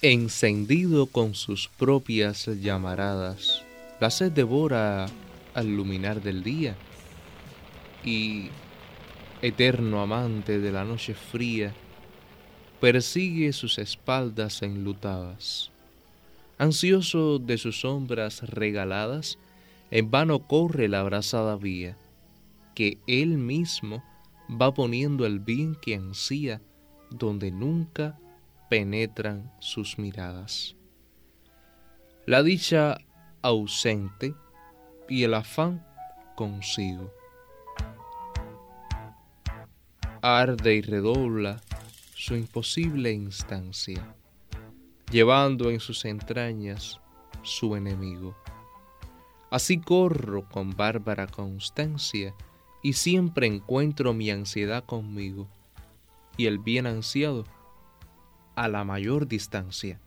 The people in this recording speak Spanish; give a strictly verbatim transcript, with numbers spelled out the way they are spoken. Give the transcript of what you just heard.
Encendido con sus propias llamaradas, la sed devora al luminar del día, y, eterno amante de la noche fría, persigue sus espaldas enlutadas. Ansioso de sus sombras regaladas, en vano corre la abrasada vía, que él mismo va poniendo el bien que ansía, donde nunca penetran sus miradas. La dicha ausente y el afán consigo. Arde y redobla su imposible instancia, llevando en sus entrañas su enemigo. Así corro con bárbara constancia, y siempre encuentro mi ansiedad conmigo, y el bien ansiado a la mayor distancia.